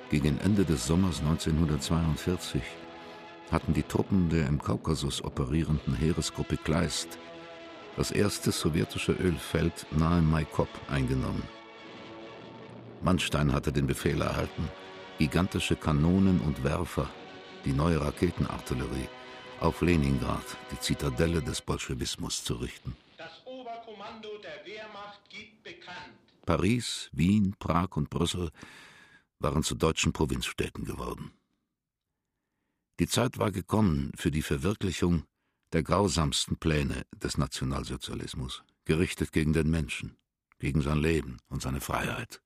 Gegen Ende des Sommers 1942 hatten die Truppen der im Kaukasus operierenden Heeresgruppe Kleist das erste sowjetische Ölfeld nahe Maikop eingenommen. Manstein hatte den Befehl erhalten, gigantische Kanonen und Werfer, die neue Raketenartillerie, auf Leningrad, die Zitadelle des Bolschewismus, zu richten. Das Oberkommando der Wehrmacht gibt bekannt. Paris, Wien, Prag und Brüssel waren zu deutschen Provinzstädten geworden. Die Zeit war gekommen für die Verwirklichung der grausamsten Pläne des Nationalsozialismus, gerichtet gegen den Menschen, gegen sein Leben und seine Freiheit.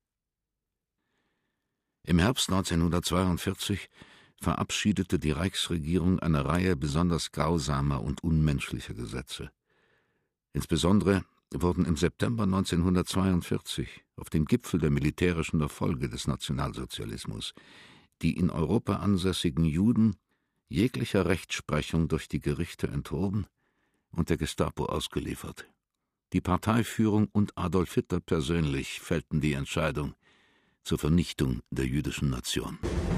Im Herbst 1942 verabschiedete die Reichsregierung eine Reihe besonders grausamer und unmenschlicher Gesetze. Insbesondere wurden im September 1942 auf dem Gipfel der militärischen Erfolge des Nationalsozialismus die in Europa ansässigen Juden jeglicher Rechtsprechung durch die Gerichte enthoben und der Gestapo ausgeliefert. Die Parteiführung und Adolf Hitler persönlich fällten die Entscheidung zur Vernichtung der jüdischen Nation.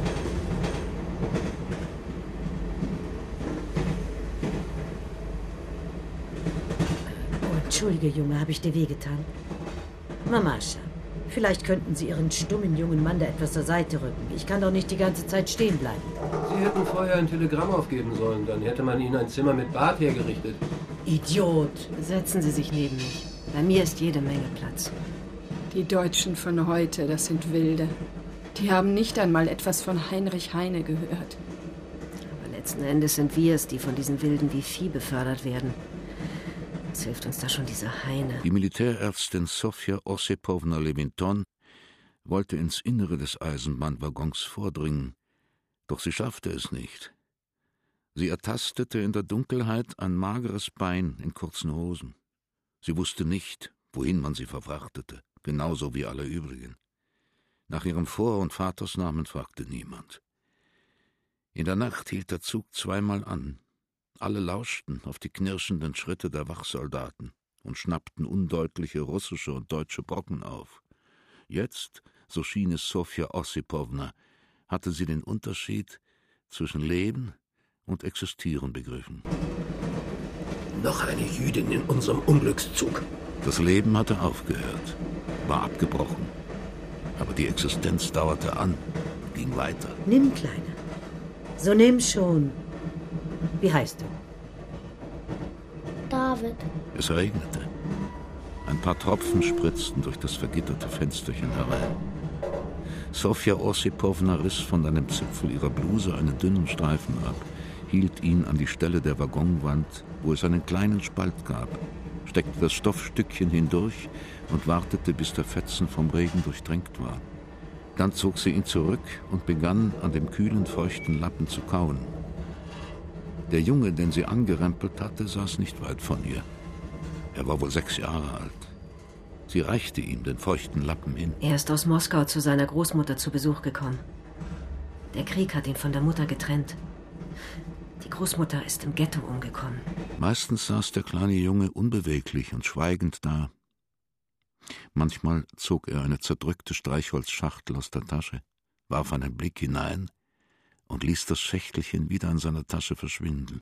Oh, entschuldige, Junge, habe ich dir wehgetan? Mamascha, vielleicht könnten Sie Ihren stummen jungen Mann da etwas zur Seite rücken. Ich kann doch nicht die ganze Zeit stehen bleiben. Sie hätten vorher ein Telegramm aufgeben sollen, dann hätte man Ihnen ein Zimmer mit Bad hergerichtet. Idiot! Setzen Sie sich neben mich. Bei mir ist jede Menge Platz. Die Deutschen von heute, das sind Wilde. Die haben nicht einmal etwas von Heinrich Heine gehört. Aber letzten Endes sind wir es, die von diesen Wilden wie Vieh befördert werden. Was hilft uns da schon dieser Heine? Die Militärärztin Sofja Ossipowna Lewinton wollte ins Innere des Eisenbahnwaggons vordringen, doch sie schaffte es nicht. Sie ertastete in der Dunkelheit ein mageres Bein in kurzen Hosen. Sie wusste nicht, wohin man sie verfrachtete, genauso wie alle übrigen. Nach ihrem Vor- und Vatersnamen fragte niemand. In der Nacht hielt der Zug zweimal an. Alle lauschten auf die knirschenden Schritte der Wachsoldaten und schnappten undeutliche russische und deutsche Brocken auf. Jetzt, so schien es Sofja Ossipowna, hatte sie den Unterschied zwischen Leben und Existieren begriffen. Noch eine Jüdin in unserem Unglückszug. Das Leben hatte aufgehört, war abgebrochen. Aber die Existenz dauerte an, ging weiter. Nimm, Kleiner. So nimm schon. Wie heißt du? David. Es regnete. Ein paar Tropfen spritzten durch das vergitterte Fensterchen herein. Sofja Ossipowna riss von einem Zipfel ihrer Bluse einen dünnen Streifen ab, hielt ihn an die Stelle der Waggonwand, wo es einen kleinen Spalt gab, steckte das Stoffstückchen hindurch und wartete, bis der Fetzen vom Regen durchtränkt war. Dann zog sie ihn zurück und begann, an dem kühlen, feuchten Lappen zu kauen. Der Junge, den sie angerempelt hatte, saß nicht weit von ihr. Er war wohl 6 Jahre alt. Sie reichte ihm den feuchten Lappen hin. Er ist aus Moskau zu seiner Großmutter zu Besuch gekommen. Der Krieg hat ihn von der Mutter getrennt. Die Großmutter ist im Ghetto umgekommen. Meistens saß der kleine Junge unbeweglich und schweigend da. Manchmal zog er eine zerdrückte Streichholzschachtel aus der Tasche, warf einen Blick hinein und ließ das Schächtelchen wieder in seiner Tasche verschwinden.